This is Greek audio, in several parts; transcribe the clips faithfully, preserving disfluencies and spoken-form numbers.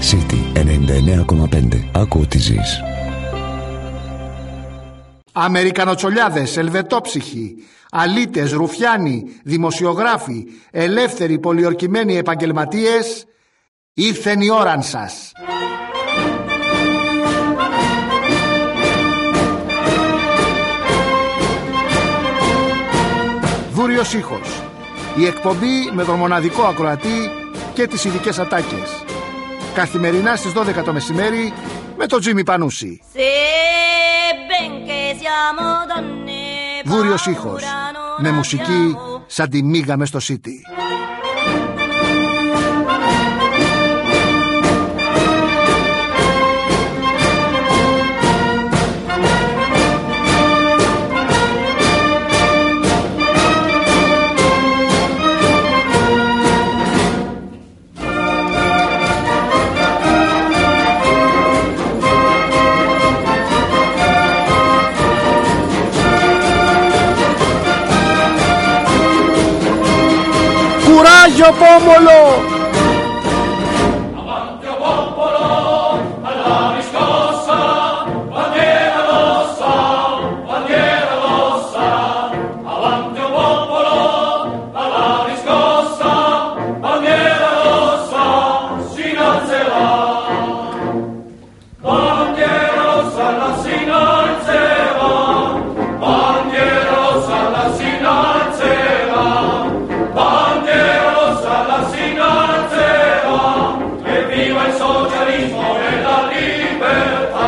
City ενενήντα εννέα κόμμα πέντε. Άκου ό,τι ζεις. Αμερικανοτσολιάδες, ελβετόψυχοι, αλήτες, ρουφιάνοι, δημοσιογράφοι, ελεύθεροι πολιορκημένοι επαγγελματίες, ήρθεν η ώραν σας. Δούριος ήχος. Η εκπομπή με τον μοναδικό ακροατή και τις ειδικές ατάκες. Καθημερινά στις δώδεκα το μεσημέρι με τον Τζίμι Πανούση. Δούριος ήχος. Με μουσική σαν τη μίγα μες στο Σίτι. Coraggio Popolo! Avanti o popolo, alla riscossa, bandiera rossa, bandiera rossa. Avanti o popolo, alla riscossa, bandiera rossa, si innalzerà. Bandiera rossa, la si innalzerà. Bandiera rossa, la si innalzerà. Bandiera rossa la si innalzerà e viva il socialismo e la libertà.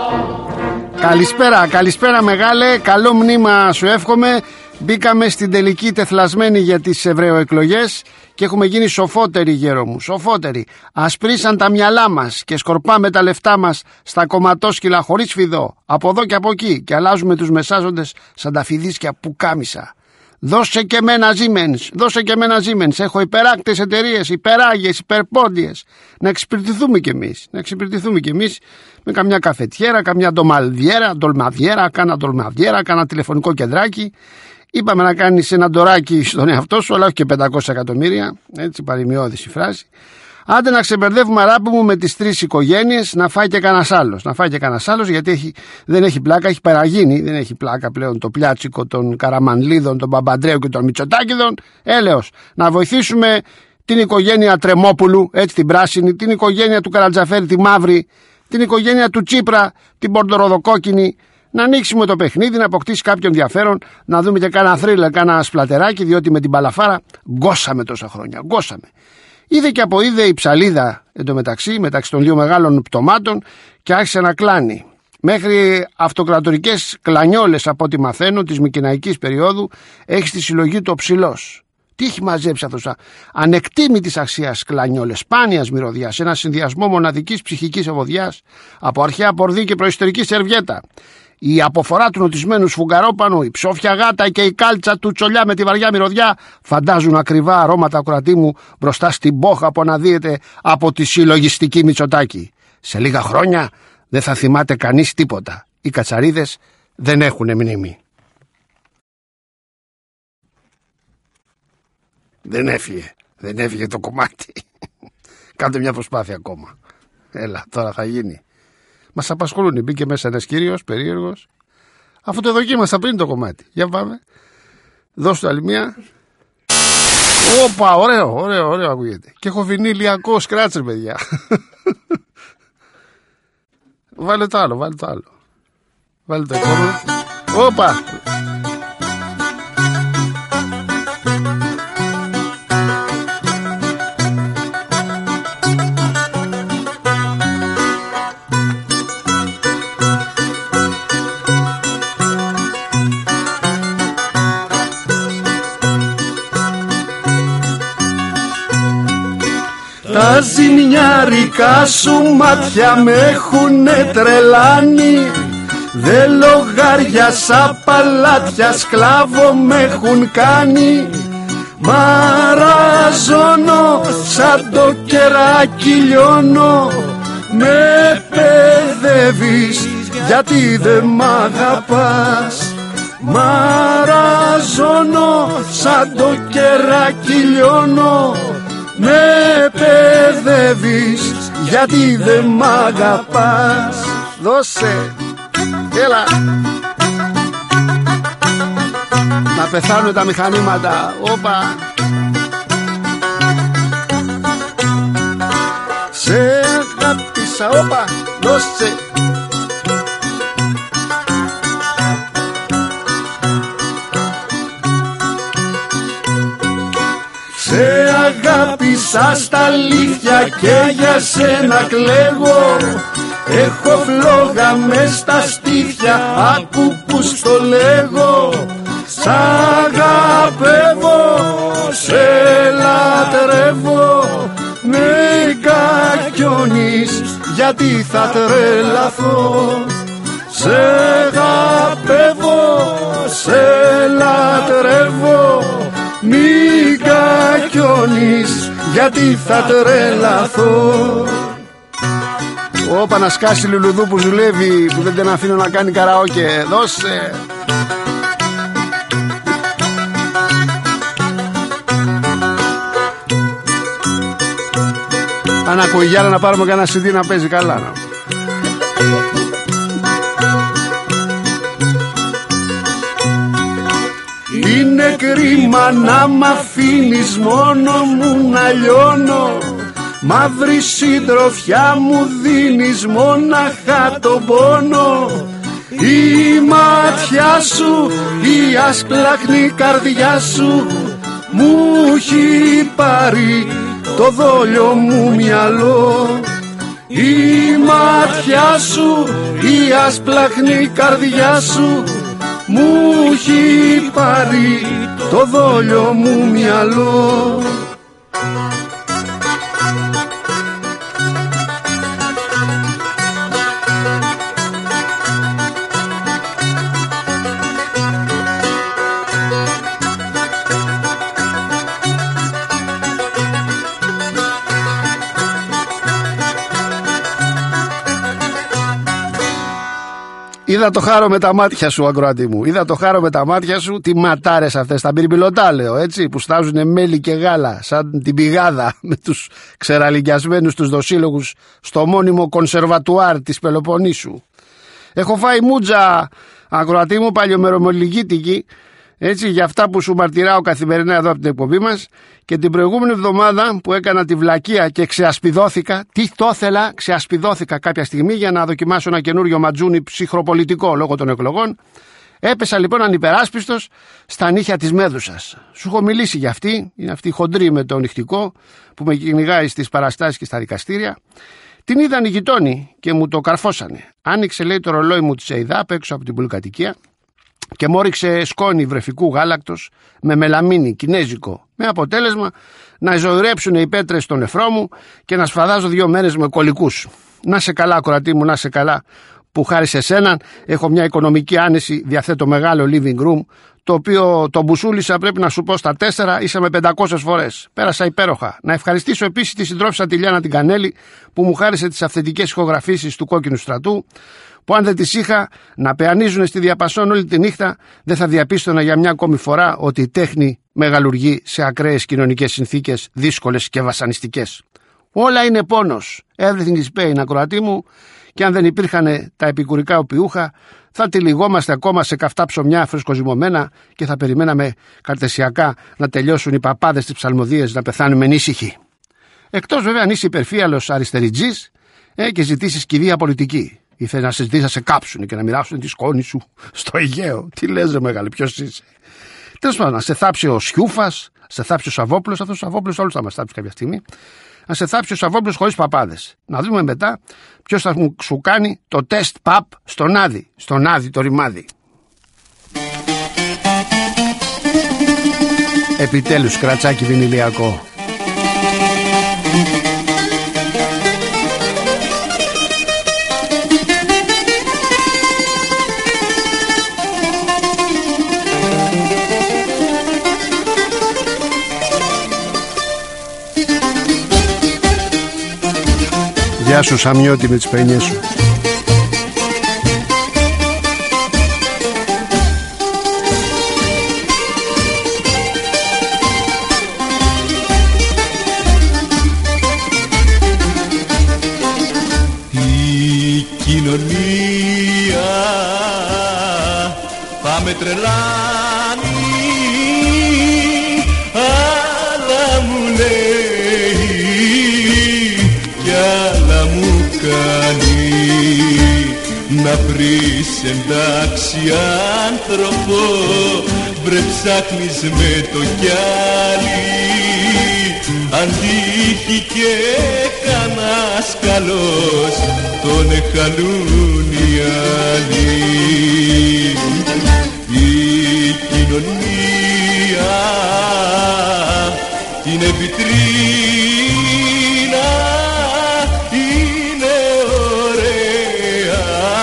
Καλησπέρα, καλησπέρα μεγάλε, καλό μνήμα σου εύχομαι. Μπήκαμε στην τελική τεθλασμένη για τις ευρωεκλογές και έχουμε γίνει σοφότεροι, γέρο μου, σοφότεροι. Ασπρίσαν τα μυαλά μας και σκορπάμε τα λεφτά μας στα κομματόσκυλα χωρίς φιδό, από εδώ και από εκεί, και αλλάζουμε τους μεσάζοντες σαν τα φιδίσκια πουκάμισα. Δώσε και μένα Siemens, δώσε και μένα Siemens. Έχω υπεράκτες εταιρείες, υπεράγιες, υπερπόντιες. Να εξυπηρετηθούμε κι εμείς, να εξυπηρετηθούμε κι εμείς με καμιά καφετιέρα, καμιά ντομαλδιέρα, ντολμαδιέρα, κάνα ντολμαδιέρα, κάνα τηλεφωνικό κεντράκι. Είπαμε να κάνεις ένα ντοράκι στον εαυτό σου, αλλά όχι και πεντακόσια εκατομμύρια. Έτσι, παρημιώδης η φράση. Άντε να ξεμπερδεύουμε, αγάπη μου, με τις τρεις οικογένειες, να φάει και κανένας άλλος. Να φάει και κανένας άλλος, γιατί έχει, δεν έχει πλάκα, έχει παραγίνει. Δεν έχει πλάκα πλέον το πλιάτσικο των Καραμανλίδων, των Παπαντρέου και των Μητσοτάκηδων. Έλεος. Να βοηθήσουμε την οικογένεια Τρεμόπουλου, έτσι την πράσινη, την οικογένεια του Καρατζαφέρη, τη μαύρη, την οικογένεια του Τσίπρα, την πορτοροδοκόκκινη. Να ανοίξουμε το παιχνίδι, να αποκτήσει κάποιο ενδιαφέρον, να δούμε και κάνα θρίλερ, κάνα σπλατεράκι, διότι με την παλαφάρα γκώσαμε τόσα χρόνια. Γκώσαμε. Είδε και από είδε η ψαλίδα εντωμεταξύ, μεταξύ των δύο μεγάλων πτωμάτων, και άρχισε να κλάνει. Μέχρι αυτοκρατορικές κλανιόλες, από ό,τι μαθαίνω, της Μικηναϊκής περίοδου, έχει στη συλλογή του ο Ψηλός. Τι έχει μαζέψει αυτός, ανεκτήμητης αξίας κλανιόλες, σπάνιας μυρωδιάς, ένα συνδυασμό μοναδικής ψυχικής ευωδιάς από αρχαία πορδί και προϊστορική σερβιέτα. Η αποφορά του νοτισμένου σφουγγαρόπανου, η ψόφια γάτα και η κάλτσα του τσολιά με τη βαριά μυρωδιά φαντάζουν ακριβά αρώματα κρατήμου μπροστά στην πόχα που αναδύεται από τη συλλογιστική Μητσοτάκη. Σε λίγα χρόνια δεν θα θυμάται κανείς τίποτα. Οι κατσαρίδες δεν έχουν μνήμη. Δεν έφυγε, δεν έφυγε το κομμάτι. Κάντε μια προσπάθεια ακόμα. Έλα, τώρα θα γίνει. Μας απασχολούν. Μπήκε μέσα ένας κύριος περίεργος. Αφού το δοκίμασα πριν το κομμάτι. Για πάμε. Δώσ' του άλλη μία. Όπα, ωραίο, ωραίο, ωραίο ακούγεται. Και έχω βινιλιακό σκράτσερ, παιδιά. Βάλε το άλλο, βάλε το άλλο. Βάλε το επόμενο. Όπα. Τα ζημιάρικα σου μάτια με έχουνε τρελάνει. Δε λογάριασα παλάτια, σκλάβο με έχουν κάνει. Μαραζώνω σαν το κεράκι λιώνω. Με παιδεύεις γιατί δεν μ' αγαπάς. Μαραζώνω σαν το κεράκι λιώνω. Με παιδεύεις γιατί δεν μ' αγαπάς. Δώσε. Έλα. Να πεθάνουν τα μηχανήματα. Όπα. Σε αγάπησα, όπα. Δώσε. Σε αγάπησα στα αλήθεια και για σένα κλαίγω. Έχω φλόγα μες στα στήθια, άκου που στο λέγω. Σ' αγαπεύω, σε λατρεύω. Μη κακιώνεις γιατί θα τρελαθώ. Σε αγαπεύω, σε λατρεύω. Μη κακιώνεις γιατί θα τρελαθώ. Όπα να σκάσει λουλουδού που ζουλεύει, που δεν την αφήνω να κάνει καραόκε. Δώσε. Αν ακούει Γιάννα να πάρουμε κανένα σι ντι να παίζει καλά να. Είναι κρίμα να μ' αφήνεις μόνο μου να λιώνω. Μαύρη συντροφιά μου δίνεις μόναχα τον πόνο. Η ματιά σου, η ασπλάχνη καρδιά σου μου έχει πάρει το δόλιο μου μυαλό. Η ματιά σου, η ασπλάχνη καρδιά σου μου έχει πάρει το δόλιο μου μυαλό. Είδα το χάρο με τα μάτια σου, ακροατή μου. Είδα το χάρο με τα μάτια σου. Τι ματάρες αυτές, τα μπυρμπιλωτά λέω, έτσι, που στάζουνε μέλι και γάλα, σαν την πηγάδα με τους ξεραλικιασμένους τους δοσύλλογους στο μόνιμο κονσερβατουάρ της Πελοποννήσου. Έχω φάει μούτζα, ακροατή μου, παλιομερομολογήτικη, έτσι, για αυτά που σου μαρτυράω καθημερινά εδώ από την εκπομπή μας. Και την προηγούμενη εβδομάδα που έκανα τη βλακεία και ξεασπιδώθηκα, τι το ήθελα, ξεασπιδώθηκα κάποια στιγμή για να δοκιμάσω ένα καινούριο ματζούνι ψυχροπολιτικό λόγω των εκλογών. Έπεσα λοιπόν ανυπεράσπιστος στα νύχια της Μέδουσας. Σου έχω μιλήσει για αυτή, είναι αυτή η χοντρή με το νυχτικό που με κυνηγάει στις παραστάσεις και στα δικαστήρια. Την είδαν οι γειτόνοι και μου το καρφώσανε. Άνοιξε, λέει, το ρολόι μου της ΕΙΔΑΠ έξω από την πολυκατοικία και μου όριξε σκόνη βρεφικού γάλακτος με μελαμίνι κινέζικο, με αποτέλεσμα να ζωηρέψουν οι πέτρες στο νεφρό μου και να σφαδάζω δύο μέρες με κολικούς. Να σε καλά, ακροατή μου, να σε καλά, που χάρη σε σέναν έχω μια οικονομική άνεση, διαθέτω μεγάλο living room, το οποίο το μπουσούλησα, πρέπει να σου πω, στα τέσσερα, ίσα με πεντακόσιες φορές. Πέρασα υπέροχα. Να ευχαριστήσω επίσης τη συντρόφισσα τη Λιάννα την Κανέλη, που μου χάρισε τις αυθεντικές ηχογραφήσεις του Κόκκινου Στρατού, που αν δεν τις είχα να πεανίζουν στη διαπασόν όλη τη νύχτα, δεν θα διαπίστωνα για μια ακόμη φορά ότι η τέχνη μεγαλουργεί σε ακραίες κοινωνικές συνθήκες, δύσκολες και βασανιστικές. Όλα είναι πόνος. Everything is pain, ακροατή μου, και αν δεν υπήρχαν τα επικουρικά οπιούχα, θα τυλιγόμαστε ακόμα σε καυτά ψωμιά φρεσκοζυμωμένα και θα περιμέναμε καρτεσιακά να τελειώσουν οι παπάδες της ψαλμοδίες, να πεθάνουμε ανήσυχοι. Εκτός βέβαια αν είσαι υπερφύαλος αριστεριτζής ε, και ζητήσεις κηδεία πολιτική. Ήθελε να σε ζητήσει να σε κάψουν και να μοιράσουν τη σκόνη σου στο Αιγαίο. Τι λες, ρε μεγάλε, ποιος είσαι? Τέλος πάντων, να σε θάψει ο Σιούφας, να σε θάψει ο Σαββόπουλος. Αυτός ο Σαββόπουλος όλους θα μας θάψει κάποια στιγμή. Να σε θάψει ο Σαββόπουλος χωρίς παπάδες. Να δούμε μετά ποιος θα σου κάνει το τεστ παπ στον Άδη. Στον Άδη το ρημάδι. Επιτέλους, κρατσάκι βινιλιακό. Γεια σου Σαμιώτη με τις παινιές σου. κοινωνία πάμε τρελάνει, άλλα μου λέει κι άλλα μου κάνει. Να βρεις εντάξει άνθρωπο, βρε ψάχνεις με το κιάλι, αν τύχει και κανάς καλός τον εχαλούν οι άλλοι. Η κοινωνία είναι βιτρίνα, είναι ωραία,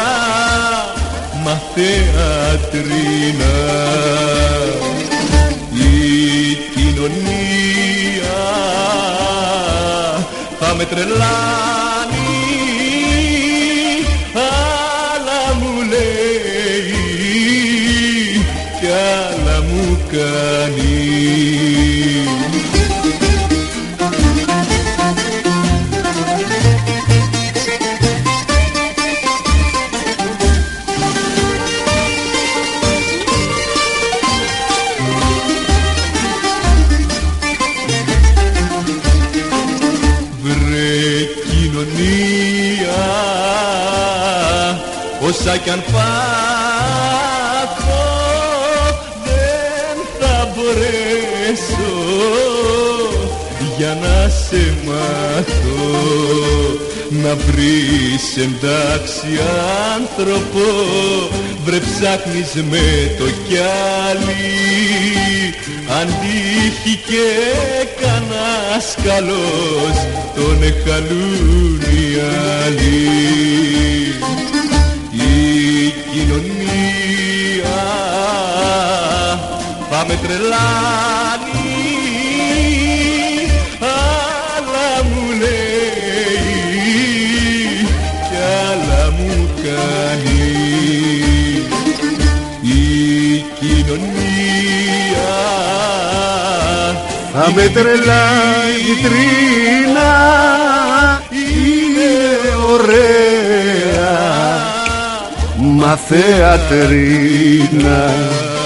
μα θεατρίνα. Η κοινωνία θα με τρελάνει, άλλα μου λέει κι άλλα μου κάνει. Όσα κι αν πάθω δεν θα μπορέσω για να σε μάθω. Να βρεις εντάξει άνθρωπο, βρε ψάχνεις με το κιάλι, αν τύχει και κανάς καλός τον εχαλούν οι άλλοι. Η κοινωνία πάμε τρελάνει, άλλα μου λέει κι άλλα μου κάνει. Η κοινωνία πάμε τρελάνει, βιτρίνα είναι ωραία, μα θεατρίνα.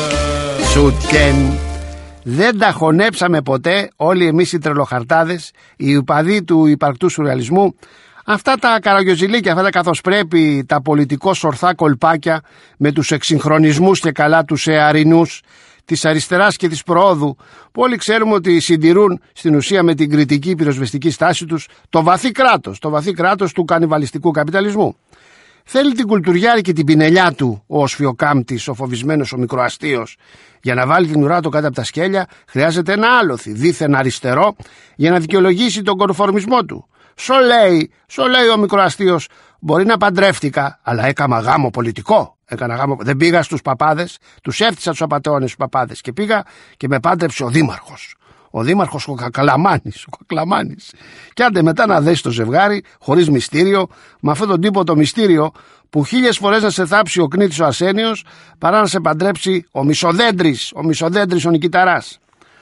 Σουτκέν. Δεν τα χωνέψαμε ποτέ όλοι εμείς οι τρελοχαρτάδες, οι υπαδοί του υπαρκτού σουρεαλισμού, αυτά τα καραγιοζηλίκια, αυτά τα καθώς πρέπει, τα πολιτικώς ορθά κολπάκια με τους εξυγχρονισμούς και καλά τους εαρινούς της αριστεράς και της προόδου, που όλοι ξέρουμε ότι συντηρούν στην ουσία με την κριτική πυροσβεστική στάση τους το βαθύ κράτος, το βαθύ κράτος του κανιβαλιστικού καπιταλισμού. Θέλει την κουλτουριάρη και την πινελιά του ο οσφιοκάμπτης, ο φοβισμένος, ο μικροαστίος. Για να βάλει την ουρά του κάτω από τα σκέλια χρειάζεται ένα άλοθη, δίθεν αριστερό, για να δικαιολογήσει τον κορφορμισμό του. Σο λέει, σο λέει ο μικροαστίος, μπορεί να παντρεύτηκα, αλλά έκανα γάμο πολιτικό. Έκανα γάμο... Δεν πήγα στους παπάδες, τους έφτιασα τους απατεώνες στους παπάδες και πήγα και με πάντρεψε ο δήμαρχος. Ο δήμαρχος ο Κακλαμάνης, ο Κακλαμάνης. Και άντε μετά να δέσει το ζευγάρι, χωρίς μυστήριο, με αυτόν τον τύπο το μυστήριο που χίλιες φορές να σε θάψει ο Κνήτης ο Ασένιος, παρά να σε παντρέψει ο Μισοδέντρης, ο Μισοδέντρης ο Νικηταράς.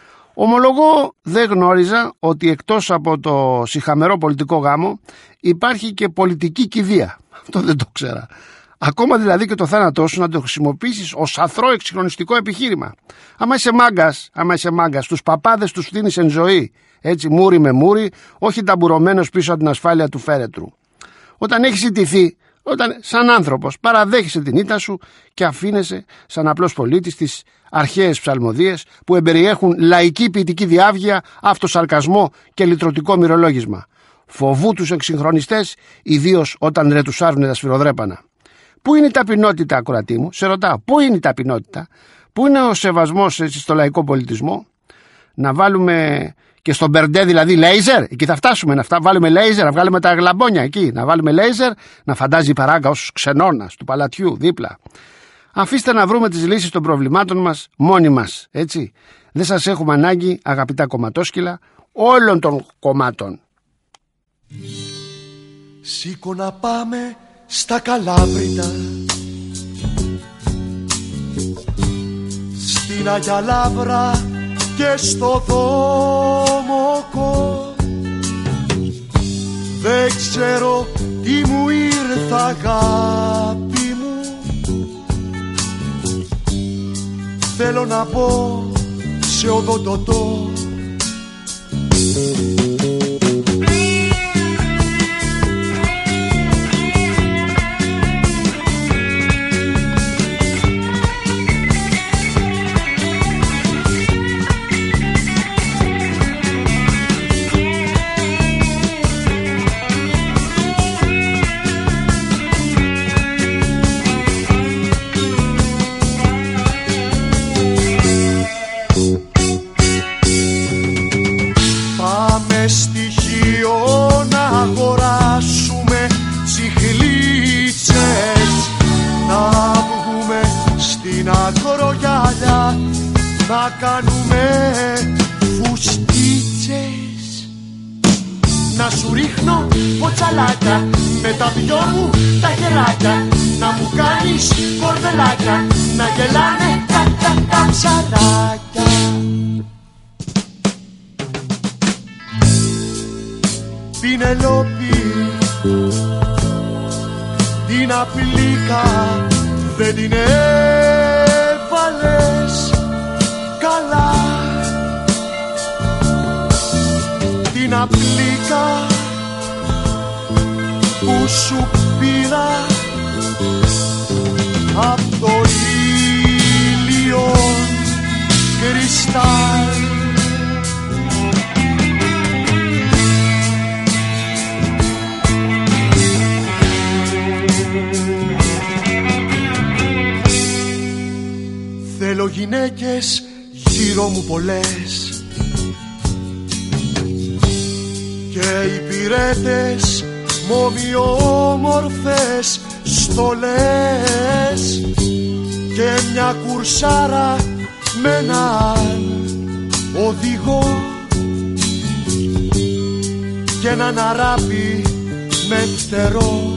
Ομολογώ δεν γνώριζα ότι εκτός από το σιχαμερό πολιτικό γάμο υπάρχει και πολιτική κηδεία. Αυτό δεν το ξέρα. Ακόμα δηλαδή και το θάνατό σου να το χρησιμοποιήσεις ως αθρώο εξυγχρονιστικό επιχείρημα. Άμα είσαι μάγκας, άμα είσαι μάγκας, τους παπάδες τους φτύνεις εν ζωή, έτσι μούρι με μούρι, όχι ταμπουρωμένος πίσω από την ασφάλεια του φέρετρου. Όταν έχεις ιτηθεί, όταν σαν άνθρωπος παραδέχεσαι την ήττα σου και αφήνεσαι σαν απλός πολίτης τις αρχαίες ψαλμοδίες που εμπεριέχουν λαϊκή ποιητική διάβγεια, αυτοσαρκασμό και λυτρωτικό μυρολόγισμα. Φοβού τους εξυγχρονιστές, ιδίως όταν ρετουσάρουν τα σφυροδρέπανα. Πού είναι η ταπεινότητα, ακροατή μου, σε ρωτάω, πού είναι η ταπεινότητα, πού είναι ο σεβασμός έτσι, στο λαϊκό πολιτισμό? Να βάλουμε και στον Μπερντέ δηλαδή λέιζερ, εκεί θα φτάσουμε, να φτά, βάλουμε λέιζερ, να βγάλουμε τα γλαμπόνια εκεί, να βάλουμε λέιζερ, να φαντάζει η παράγκα ως ξενώνας του παλατιού δίπλα. Αφήστε να βρούμε τις λύσεις των προβλημάτων μας μόνοι μας, έτσι. Δεν σας έχουμε ανάγκη, αγαπητά κομματόσκυλα, όλων των κομμάτων. Σήκω να πάμε στα Καλάβρητα, στην Αγιά Λαύρα και στο Δόμοκο. Δεν ξέρω τι μου ήρθε έρθ' αγάπη μου, θέλω να μπω σε οδοντοτό. Να κάνουμε φουστίτσες, να σου ρίχνω ποτσαλάκια με τα δυο μου τα χεράκια, να μου κάνεις κορδελάκια, να γελάνε τα, τα, τα ψαράκια. Πινελόπη, την απειλήκα δεν την έβαλες καλά, την απλήκα που σου πήρα απ' το ήλιον κρυστάλλ. Θέλω γυναίκες γύρω μου πολλές και υπηρέτες μ' ομοιόμορφες στολές και μια κουρσάρα με έναν οδηγό και έναν αράπη με φτερό.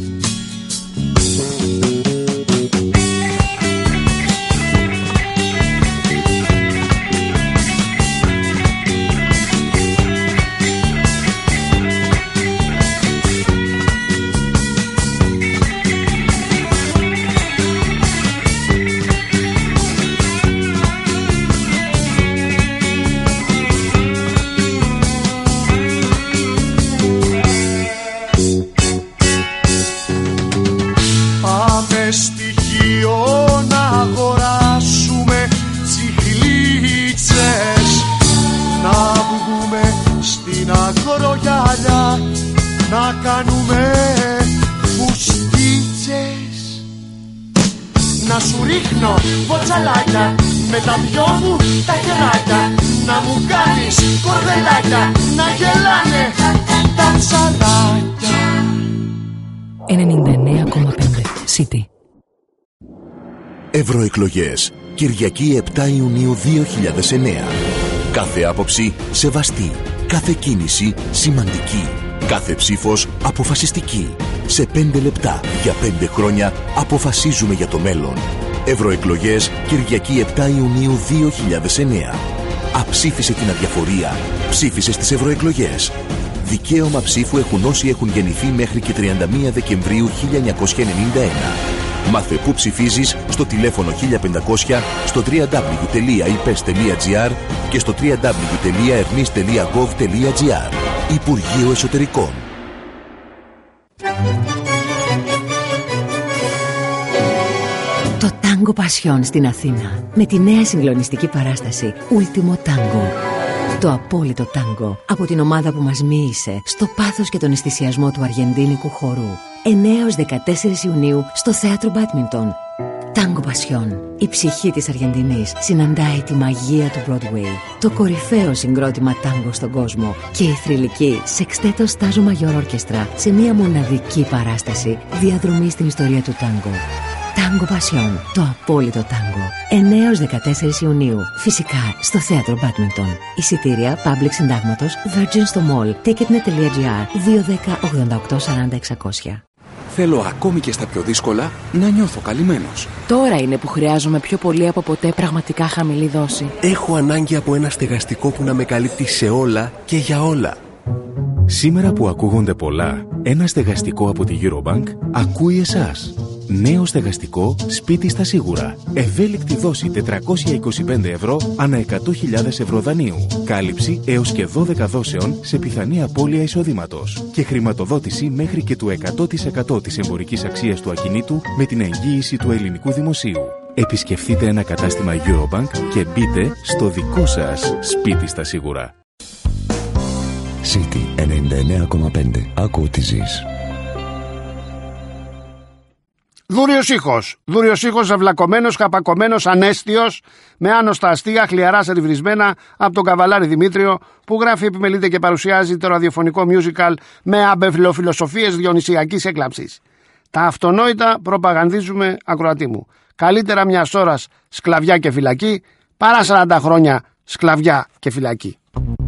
Να κάνουμε φουστίτσες, να σου ρίχνω ποτσαλάκια με τα δυο μου τα χεράκια, να μου κάνεις κορδελάκια, να γελάνε τα ψαράκια. ενενήντα εννέα κόμμα πέντε City. Ευρωεκλογές, Κυριακή επτά Ιουνίου δύο χιλιάδες εννέα. Κάθε άποψη σεβαστή, κάθε κίνηση σημαντική. Κάθε ψήφος αποφασιστική. Σε πέντε λεπτά για πέντε χρόνια αποφασίζουμε για το μέλλον. Ευρωεκλογές Κυριακή επτά Ιουνίου δύο χιλιάδες εννέα. Αψήφισε την αδιαφορία. Ψήφισε στις ευρωεκλογές. Δικαίωμα ψήφου έχουν όσοι έχουν γεννηθεί μέχρι και τριάντα μία Δεκεμβρίου χίλια εννιακόσια ενενήντα ένα. Μάθε πού ψηφίζεις στο τηλέφωνο χίλια πεντακόσια, στο double-u double-u double-u τελεία άι πες τελεία τζι άρ και στο double-u double-u double-u τελεία ερνής τελεία γκοβ τελεία τζι άρ. Υπουργείο Εσωτερικών. Το Τάγκο Πασιόν στην Αθήνα με τη νέα συγκλονιστική παράσταση Ultimo Tango. Το απόλυτο τάγκο από την ομάδα που μας μοίησε στο πάθος και τον αισθησιασμό του αργεντίνικου χορού. εννέα έως δεκατέσσερις Ιουνίου στο θέατρο Μπάντμιντον. Τάγκο Πασιόν. Η ψυχή της Αργεντινής συναντάει τη μαγεία του Broadway. Το κορυφαίο συγκρότημα τάγκο στον κόσμο και η θρυλική Σεξτέτο Στάζο Μαγιόρ Ορκεστρά σε μια μοναδική παράσταση διαδρομή στην ιστορία του τάγκο. Τάγκο Πασιόν. Το απόλυτο τάγκο. εννέα έως δεκατέσσερις Ιουνίου. Φυσικά στο θέατρο Μπάντμιντον. Εισιτήρια Public Συντάγματος Virgin στο Mall. ticketnet τελεία τζι άρ δύο ένα μηδέν ογδόντα οκτώ σαράντα εξακόσια. Θέλω ακόμη και στα πιο δύσκολα να νιώθω καλυμμένος. Τώρα είναι που χρειάζομαι πιο πολύ από ποτέ πραγματικά χαμηλή δόση. Έχω ανάγκη από ένα στεγαστικό που να με καλύπτει σε όλα και για όλα. Σήμερα που ακούγονται πολλά, ένα στεγαστικό από τη Eurobank ακούει εσάς. Νέο στεγαστικό σπίτι στα σίγουρα. Ευέλικτη δόση τετρακόσια είκοσι πέντε ευρώ ανά εκατό χιλιάδες ευρώ δανείου. Κάλυψη έως και δώδεκα δόσεων σε πιθανή απώλεια εισοδήματος. Και χρηματοδότηση μέχρι και του εκατό τοις εκατό της εμπορικής αξίας του ακινήτου με την εγγύηση του ελληνικού δημοσίου. Επισκεφτείτε ένα κατάστημα Eurobank και μπείτε στο δικό σας σπίτι στα σίγουρα. City ενενήντα εννέα κόμμα πέντε. Άκου ό,τι ζεις. Δούριος ήχος. Δούριος ήχος, ευλακωμένος, καπακωμένος, ανέστιος, με άνοστα αστεία, χλιαρά σερβιρισμένα από τον Καβαλάρη Δημήτριο, που γράφει, επιμελείται και παρουσιάζει το ραδιοφωνικό musical με αμπεφιλοφιλοσοφίες διονυσιακής έκλαψης. Τα αυτονόητα προπαγανδίζουμε, ακροατή μου. Καλύτερα μιας ώρας σκλαβιά και φυλακή, παρά σαράντα χρόνια σκλαβιά και φυλακή.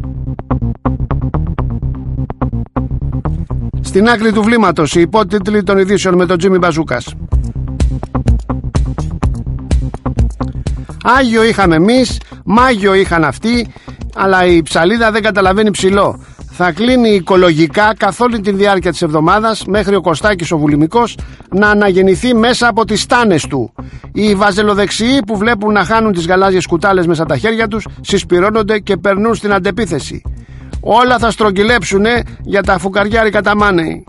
Στην άκρη του βλήματος, οι υπότιτλοι των ειδήσεων με τον Τζίμι Μπαζούκας. Άγιο είχαμε εμείς, μάγιο είχαν αυτοί, αλλά η ψαλίδα δεν καταλαβαίνει ψηλό. Θα κλείνει οικολογικά καθ' όλη τη διάρκεια της εβδομάδας, μέχρι ο Κωστάκης ο Βουλημικός να αναγεννηθεί μέσα από τις στάνες του. Οι βαζελοδεξιοί που βλέπουν να χάνουν τις γαλάζιες κουτάλες μέσα τα χέρια τους συσπυρώνονται και περνούν στην αντεπίθεση. Όλα θα στρογγυλέψουνε για τα φουκαριάρικα τα μάνεϊ.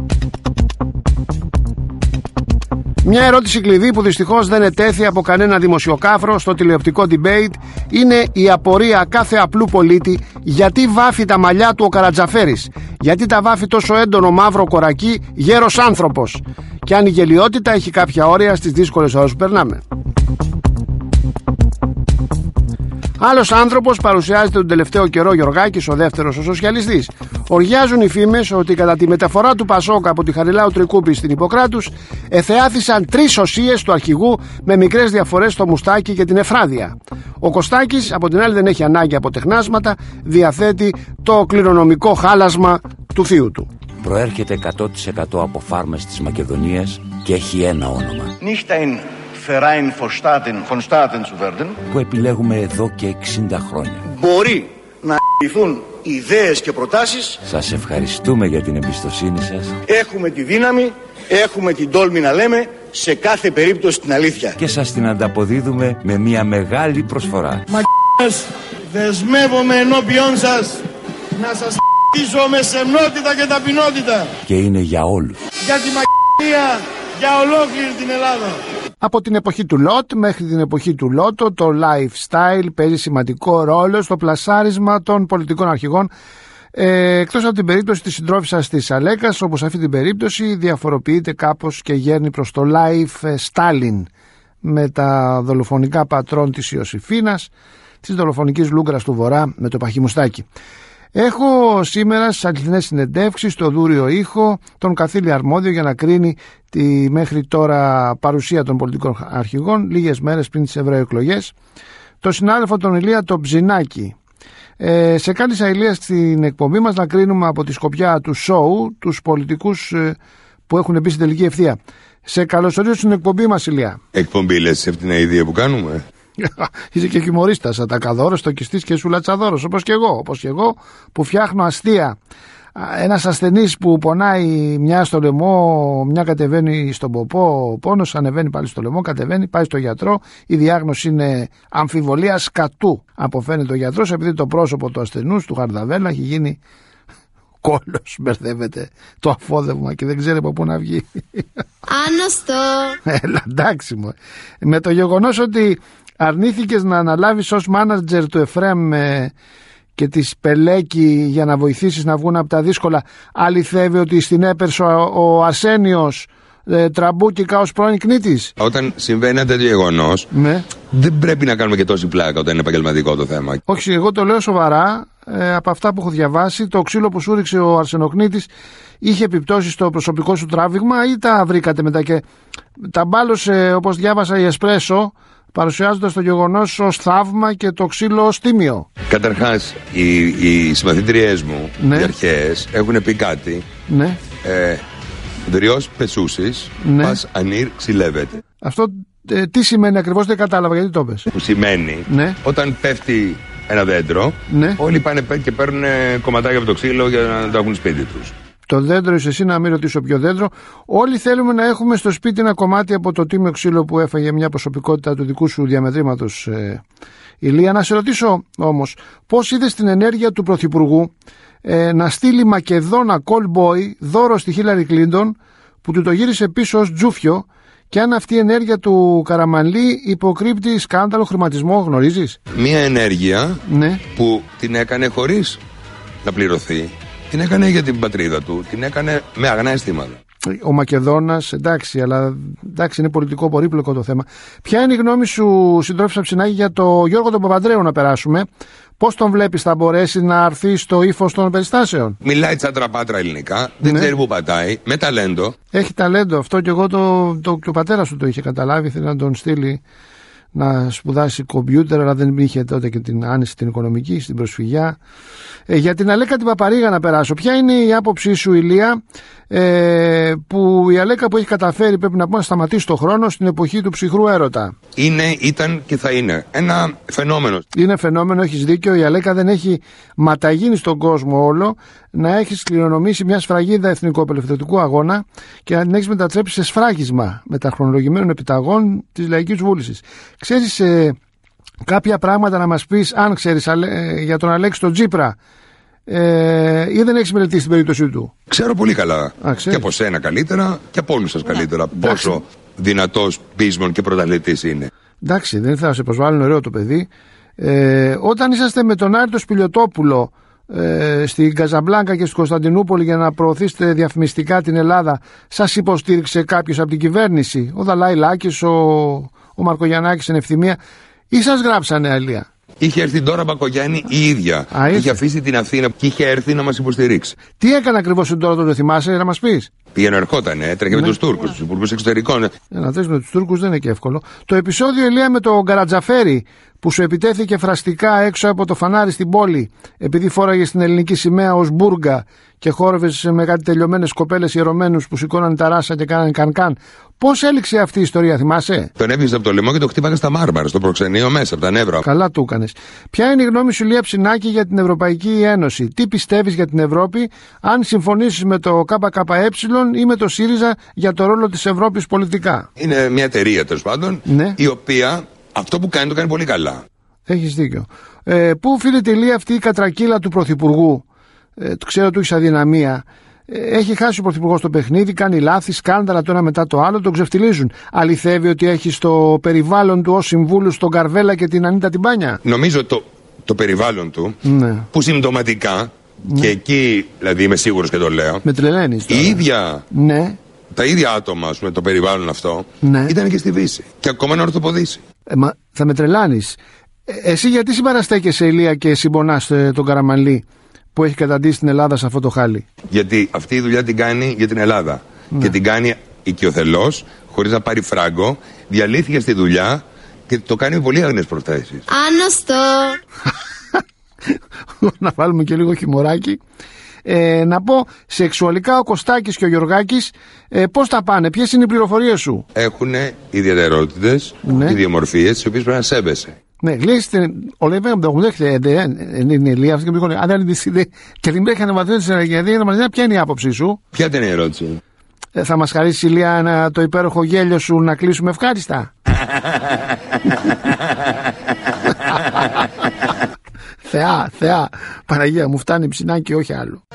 Μια ερώτηση κλειδί που δυστυχώς δεν ετέθη από κανένα δημοσιοκάφρο στο τηλεοπτικό debate είναι η απορία κάθε απλού πολίτη γιατί βάφει τα μαλλιά του ο Καρατζαφέρης, γιατί τα βάφει τόσο έντονο μαύρο κορακί γέρος άνθρωπος, και αν η γελιότητα έχει κάποια όρια στις δύσκολες ώρες που περνάμε. Άλλος άνθρωπος παρουσιάζεται τον τελευταίο καιρό, Γιωργάκης, ο δεύτερος, ο σοσιαλιστής. Οργιάζουν οι φήμες ότι κατά τη μεταφορά του Πασόκ από τη Χαριλάου Τρικούπη στην Ιπποκράτους εθεάθησαν τρεις οσίες του αρχηγού με μικρές διαφορές στο μουστάκι και την εφράδια. Ο Κωστάκης, από την άλλη, δεν έχει ανάγκη από τεχνάσματα, διαθέτει το κληρονομικό χάλασμα του θείου του. Προέρχεται εκατό τοις εκατό από φάρμες της Μακεδονίας και έχει ένα όνομα. Verein von Staaten, von Staaten zu werden, που επιλέγουμε εδώ και εξήντα χρόνια. Μπορεί να λυθούν ιδέες και προτάσεις. Σας ευχαριστούμε για την εμπιστοσύνη σας. Έχουμε τη δύναμη, έχουμε την τόλμη να λέμε σε κάθε περίπτωση την αλήθεια. Και σας την ανταποδίδουμε με μια μεγάλη προσφορά. Μαγ***ες, δεσμεύομαι ενώπιόν σας να σας πείσω με σεμνότητα και ταπεινότητα. Και είναι για όλους. Για τη μαγ***ία, για ολόκληρη την Ελλάδα. Από την εποχή του Λότ μέχρι την εποχή του Λότο, το lifestyle παίζει σημαντικό ρόλο στο πλασάρισμα των πολιτικών αρχηγών, ε, εκτός από την περίπτωση της συντρόφισσας της Αλέκας, όπως σε αυτή την περίπτωση διαφοροποιείται κάπως και γέρνει προς το lifestyle με τα δολοφονικά πατρόν της Ιωσήφινας, της δολοφονικής Λούγκρας του Βορρά με το Παχυμουστάκι. Έχω σήμερα στις αληθινές συνεντεύξεις στο δούριο ήχο τον καθήλη αρμόδιο για να κρίνει τη μέχρι τώρα παρουσία των πολιτικών αρχηγών λίγες μέρες πριν τις ευρωεκλογές, το συνάδελφο τον Ηλία τον Ψινάκη. Ε, σε κάλεσα, Ηλία, στην εκπομπή μας να κρίνουμε από τη σκοπιά του σοου τους πολιτικούς ε, που έχουν μπει στην τελική ευθεία. Σε καλωσορίζω στην εκπομπή μας, Ηλία. Εκπομπή λες σε αυτήν την ιδέα που κάνουμε. Είσαι και χιουμορίστας, ατακαδόρος, στοκιστής και σουλατσαδόρος, όπως και εγώ, όπως και εγώ που φτιάχνω αστεία. Ένας ασθενής που πονάει μια στο λαιμό, μια κατεβαίνει στον ποπό, πόνος, ανεβαίνει πάλι στο λαιμό, κατεβαίνει, πάει στο γιατρό, η διάγνωση είναι αμφιβολία σκατού. Αποφαίνεται ο γιατρός επειδή το πρόσωπο του ασθενούς, του Χαρδαβέλα, έχει γίνει κόλλος, μπερδεύεται το αφόδευμα και δεν ξέρει από πού να βγει. Άνοστο. Έλα, εντάξει μου. Με το γεγονός ότι αρνήθηκες να αναλάβεις ως μάνατζερ του Εφρέμ ε, και της Πελέκη για να βοηθήσεις να βγουν από τα δύσκολα, αληθεύει ότι στην έπερσο ο, ο Αρσένιος ε, τραμπούκικα ως πρώην κνήτης? Όταν συμβαίνει ένα τέτοιο γεγονός, ναι, δεν πρέπει να κάνουμε και τόση πλάκα όταν είναι επαγγελματικό το θέμα. Όχι, εγώ το λέω σοβαρά. Ε, από αυτά που έχω διαβάσει, το ξύλο που σου ρίξε ο αρσενοκνήτης είχε επιπτώσει στο προσωπικό σου τράβηγμα ή τα βρήκατε μετά και τα μπάλωσε, όπως διάβασα, η Εσπρέσο, παρουσιάζοντας το γεγονός ως θαύμα και το ξύλο ως τίμιο? Καταρχάς, οι, οι συμμαθήτριές μου, ναι, οι αρχαίες, έχουν πει κάτι. Ναι. Ε, Δριός πεσούσης, ναι, πας ανήρ ξυλεύεται. Αυτό ε, τι σημαίνει ακριβώς? Δεν κατάλαβα, γιατί το πες. Που σημαίνει, ναι, όταν πέφτει ένα δέντρο, ναι. όλοι πάνε και παίρνουν κομματάκια από το ξύλο για να το έχουν σπίτι τους. Το δέντρο είσαι εσύ, να μην ρωτήσω ποιο δέντρο. Όλοι θέλουμε να έχουμε στο σπίτι ένα κομμάτι από το τίμιο ξύλο που έφαγε μια προσωπικότητα του δικού σου διαμετρήματος, ε, Ηλία. Να σε ρωτήσω όμως, πώς είδες την ενέργεια του Πρωθυπουργού ε, να στείλει Μακεδόνα call boy δώρο στη Χίλαρη Κλίντον, που του το γύρισε πίσω ως τζούφιο, και αν αυτή η ενέργεια του Καραμανλή υποκρύπτει σκάνδαλο χρηματισμό, γνωρίζεις? Μια ενέργεια, ναι, που την έκανε χωρίς να πληρωθεί. Την έκανε για την πατρίδα του, την έκανε με αγνά αισθήματα. Ο Μακεδόνας, εντάξει, αλλά εντάξει, είναι πολιτικό πολύπλοκο το θέμα. Ποια είναι η γνώμη σου, συντρόφισσα Ψινάκη, για το Γιώργο τον Παπαντρέου, να περάσουμε? Πώς τον βλέπεις, θα μπορέσει να αρθεί στο ύφος των περιστάσεων? Μιλάει τσάντρα-πάτρα ελληνικά, δεν ναι. ξέρει που πατάει, με ταλέντο. Έχει ταλέντο, αυτό και εγώ το, το, και ο πατέρας του το είχε καταλάβει, θέλει να τον στείλει να σπουδάσει κομπιούτερ, αλλά δεν είχε τότε και την άνεση την οικονομική, στην προσφυγιά. Ε, για την Αλέκα την Παπαρίγα να περάσω. Ποια είναι η άποψή σου, Ηλία, ε, που η Αλέκα που έχει καταφέρει, πρέπει να πούμε, να σταματήσει το χρόνο στην εποχή του ψυχρού έρωτα? Είναι, ήταν και θα είναι ένα φαινόμενο. Είναι φαινόμενο, έχεις δίκιο. Η Αλέκα δεν έχει ματαγίνει στον κόσμο όλο να έχει κληρονομήσει μια σφραγίδα εθνικοαπελευθερωτικού αγώνα και να την έχει μετατρέψει σε σφράγισμα μεταχρονολογημένων επιταγών της λαϊκής βούλησης. Ξέρεις ε, κάποια πράγματα να μας πεις, αν ξέρεις, ε, για τον Αλέξη τον Τσίπρα, ε, ή δεν έχεις μελετήσει την περίπτωσή του? Ξέρω πολύ καλά. Α, και από σένα καλύτερα και από όλους σας καλύτερα. Ναι. Πόσο δυνατός πείσμον και πρωταθλητής είναι. Εντάξει, δεν θα σε προσβάλλουν, ωραίο το παιδί. Ε, όταν είσαστε με τον Άρη τον Σπηλιοτόπουλο ε, στην Καζαμπλάνκα και στην Κωνσταντινούπολη για να προωθήσετε διαφημιστικά την Ελλάδα, σας υποστήριξε κάποιος από την κυβέρνηση? Ο Δαλάη Λάκης, ο, ο Μαρκογιαννάκης εν ευθυμία, ή σας γράψανε, Αλία? Είχε έρθει τώρα Μπακογιάννη η ίδια. Α, είχε αφήσει την Αθήνα και είχε έρθει να μας υποστηρίξει. Τι έκανε ακριβώς τώρα, το θυμάσαι, να μας πεις? Πήγαινε, ερχότανε, έτρεχε ναι. με τους Τούρκους, τους υπουργούς εξωτερικών. Να θες με τους Τούρκους δεν είναι και εύκολο. Το επεισόδιο, Ηλία, με τον Καρατζαφέρη που σου επιτέθηκε φραστικά έξω από το φανάρι στην πόλη, επειδή φόραγε στην ελληνική σημαία ως μπούργα και χόρευε με κάτι τελειωμένες κοπέλες ιερωμένους που σηκώναν τα ράσα και κάνανε καν-καν. Πώς έληξε αυτή η ιστορία, θυμάσαι? Τον έβγαζε από το λαιμό και το χτύπαγε στα μάρμαρα, στο προξενείο μέσα, από τα νεύρα. Καλά του έκανες. Ποια είναι η γνώμη σου, Ηλία Ψινάκη, για την Ευρωπαϊκή Ένωση? Τι πιστεύεις για την Ευρώπη, αν συμφωνήσεις με το ΚΚΕ ή με το ΣΥΡΙΖΑ για το ρόλο της Ευρώπης πολιτικά? Είναι μια εταιρεία, τέλος πάντων, ναι. η οποία αυτό που κάνει το κάνει πολύ καλά. Έχεις δίκιο. Ε, πού οφείλεται, Ηλία, αυτή η κατρακύλα του Πρωθυπουργού? Ε, το ξέρω ότι έχει αδυναμία. Ε, έχει χάσει ο Πρωθυπουργός το παιχνίδι, κάνει λάθη, σκάνδαλα το ένα μετά το άλλο, τον ξεφτιλίζουν. Αληθεύει ότι έχει στο περιβάλλον του ως συμβούλους τον Καρβέλα και την Ανίτα την Πάνια? Νομίζω το, το περιβάλλον του, ναι. που συμπτωματικά, ναι. και εκεί δηλαδή είμαι σίγουρος και το λέω, με τρελαίνεις τώρα. Η ίδια, ναι. τα ίδια άτομα, ας πούμε, το περιβάλλον αυτό, ναι. ήταν και στη Δύση. Και ακόμα να ορθοποδήσει. Ε, μα θα με τρελάνεις. Ε, εσύ γιατί συμπαραστέκεσαι, Ηλία, και συμπονάς ε, τον Καραμανλή που έχει καταντήσει την Ελλάδα σε αυτό το χάλι? Γιατί αυτή η δουλειά την κάνει για την Ελλάδα. Ναι. Και την κάνει οικειοθελώς, χωρίς να πάρει φράγκο. Διαλύθηκε στη δουλειά και το κάνει με πολύ άγνοιες προθέσεις. Άνοστο. Να βάλουμε και λίγο χιμωράκι. Ε, να πω, σεξουαλικά ο Κωστάκης και ο Γιωργάκης ε, πώς τα πάνε, ποιες είναι οι πληροφορίες σου? Έχουν ιδιαιτερότητες, ναι. ιδιομορφίες, τις οποίες πρέπει να σέβεσαι. Ναι, γλύστε, ο Λεβέν, το είναι η Ηλία αυτή και πήγαινε. Αν δεν είναι και την πρέπει να μαθαίνει, γιατί να μας ποια είναι η άποψή σου? Ποια ήταν η ερώτηση? Ε, θα μας χαρίσει, Ηλία, ένα, το υπέροχο γέλιο σου να κλείσουμε ευχάριστα? Θεά, θεά, Παναγία μου, φτάνει Ψινάκη, όχι άλλο.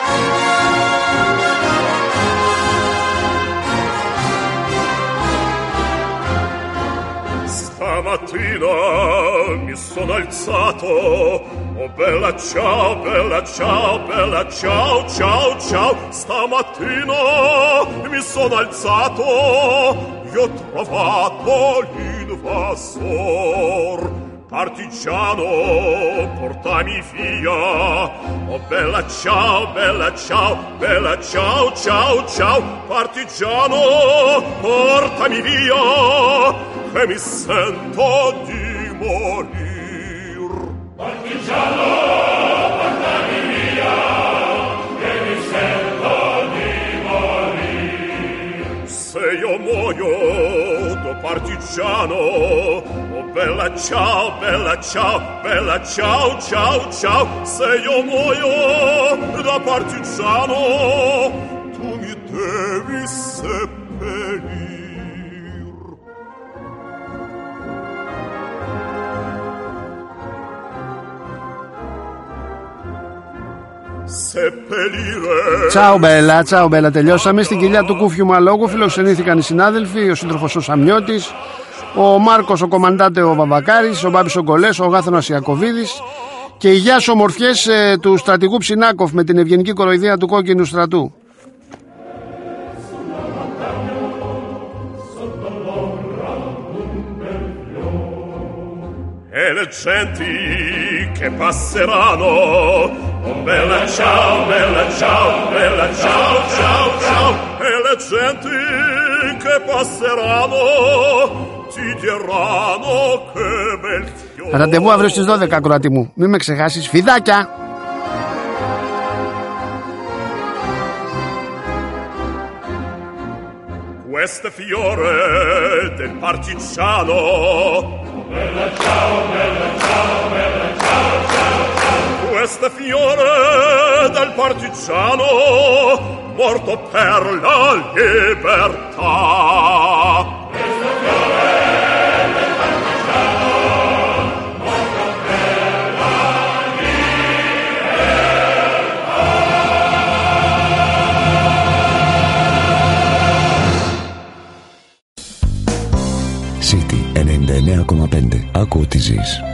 Stamattina mi sono alzato, oh bella ciao, bella ciao, bella ciao, ciao, ciao. Stamattina mi sono alzato, io ho trovato l'invasor. Partigiano, portami via, oh bella ciao, bella ciao, bella ciao, ciao, ciao. Partigiano, portami via, che mi sento di morir. Partigiano, portami via, che mi sento di morir. Se io muoio da partigiano, oh bella ciao, bella ciao, bella ciao, ciao, ciao. Se io muoio da partigiano, tu mi devi seppellir. Τσάου μπέλα, τσάου μπέλα. Τελειώσαμε. Στην κοιλιά του Κούφιου Μαλόγου φιλοξενήθηκαν οι συνάδελφοι, ο σύντροφος ο Σαμιώτης, ο Μάρκος ο Κομμαντάτε ο Βαβακάρης, ο Μπάμπης ο Γκολές, ο Γάθωνας Ιακωβίδης και οι γεια σου ομορφιές ε, του στρατηγού Ψινάκοφ με την ευγενική κοροϊδία του κόκκινου στρατού. E le genti che passeranno, oh bella ciao, bella ciao, bella ciao, ciao, ciao. E le genti che passeranno ti diranno che bel fiore. Ραντεβού αύριο στις δώδεκα, ακροατή μου. Μην με ξεχάσεις. Φιδάκια! Questo fiore del partigiano, bella ciao, bella ciao, bella ciao, ciao, ciao. Questo fiore del partigiano morto per la libertà. Questo fiore del partigiano morto per la libertà. City ενενήντα εννέα κόμμα πέντε. Άκου τι ζεις.